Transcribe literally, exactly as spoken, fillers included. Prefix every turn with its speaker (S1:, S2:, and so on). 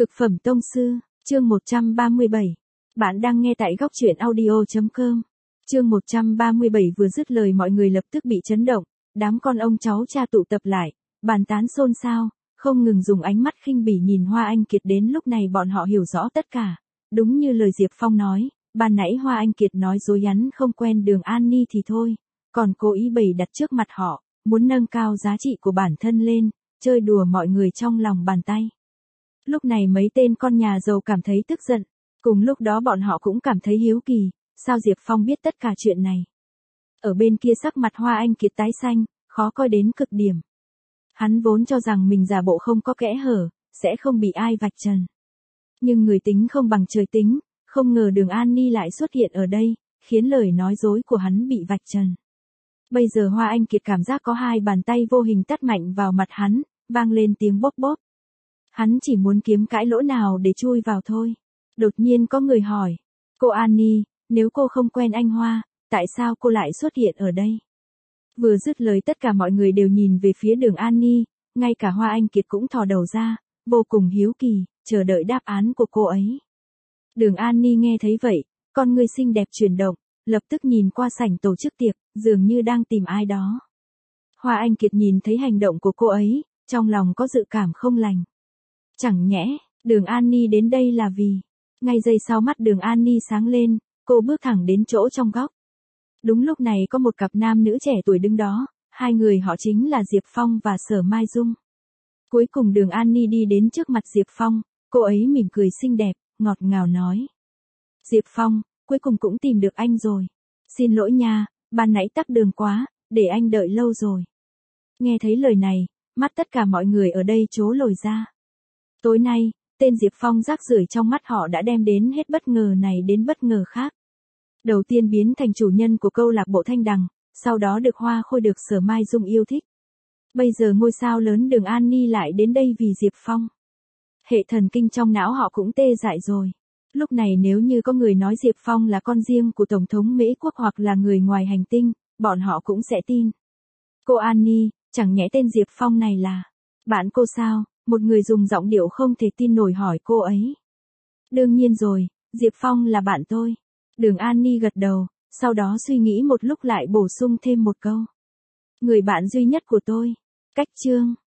S1: Cực phẩm tông sư, chương một trăm ba mươi bảy. Bạn đang nghe tại góc truyện audio chấm com. Chương một trăm ba mươi bảy vừa dứt lời mọi người lập tức bị chấn động, đám con ông cháu cha tụ tập lại, bàn tán xôn xao, không ngừng dùng ánh mắt khinh bỉ nhìn Hoa Anh Kiệt. Đến lúc này bọn họ hiểu rõ tất cả, đúng như lời Diệp Phong nói, ban nãy Hoa Anh Kiệt nói dối hắn không quen Đường An Ni thì thôi, còn cố ý bày đặt trước mặt họ, muốn nâng cao giá trị của bản thân lên, chơi đùa mọi người trong lòng bàn tay. Lúc này mấy tên con nhà giàu cảm thấy tức giận, cùng lúc đó bọn họ cũng cảm thấy hiếu kỳ, sao Diệp Phong biết tất cả chuyện này. Ở bên kia sắc mặt Hoa Anh Kiệt tái xanh, khó coi đến cực điểm. Hắn vốn cho rằng mình giả bộ không có kẽ hở, sẽ không bị ai vạch trần. Nhưng người tính không bằng trời tính, không ngờ Đường An Ni lại xuất hiện ở đây, khiến lời nói dối của hắn bị vạch trần. Bây giờ Hoa Anh Kiệt cảm giác có hai bàn tay vô hình tát mạnh vào mặt hắn, vang lên tiếng bóp bóp. Hắn chỉ muốn kiếm cái lỗ nào để chui vào thôi. Đột nhiên có người hỏi, cô An Ni, nếu cô không quen anh Hoa, tại sao cô lại xuất hiện ở đây? Vừa dứt lời tất cả mọi người đều nhìn về phía Đường An Ni, ngay cả Hoa Anh Kiệt cũng thò đầu ra, vô cùng hiếu kỳ, chờ đợi đáp án của cô ấy. Đường An Ni nghe thấy vậy, con người xinh đẹp chuyển động, lập tức nhìn qua sảnh tổ chức tiệc, dường như đang tìm ai đó. Hoa Anh Kiệt nhìn thấy hành động của cô ấy, trong lòng có dự cảm không lành. Chẳng nhẽ, Đường An Ni đến đây là vì... Ngay giây sau mắt Đường An Ni sáng lên, cô bước thẳng đến chỗ trong góc. Đúng lúc này có một cặp nam nữ trẻ tuổi đứng đó, hai người họ chính là Diệp Phong và Sở Mai Dung. Cuối cùng Đường An Ni đi đến trước mặt Diệp Phong, cô ấy mỉm cười xinh đẹp, ngọt ngào nói. Diệp Phong, cuối cùng cũng tìm được anh rồi. Xin lỗi nha, ban nãy tắc đường quá, để anh đợi lâu rồi. Nghe thấy lời này, mắt tất cả mọi người ở đây trố lồi ra. Tối nay, tên Diệp Phong rác rưởi trong mắt họ đã đem đến hết bất ngờ này đến bất ngờ khác. Đầu tiên biến thành chủ nhân của câu lạc bộ Thanh Đằng, sau đó được Hoa Khôi được Sở Mai Dung yêu thích. Bây giờ ngôi sao lớn Đường An Ni lại đến đây vì Diệp Phong. Hệ thần kinh trong não họ cũng tê dại rồi. Lúc này nếu như có người nói Diệp Phong là con riêng của Tổng thống Mỹ Quốc hoặc là người ngoài hành tinh, bọn họ cũng sẽ tin. Cô An Ni, chẳng nhẽ tên Diệp Phong này là bạn cô sao? Một người dùng giọng điệu không thể tin nổi hỏi cô ấy. Đương nhiên rồi, Diệp Phong là bạn tôi. Đường An Ni gật đầu, sau đó suy nghĩ một lúc lại bổ sung thêm một câu. Người bạn duy nhất của tôi. Cách chương.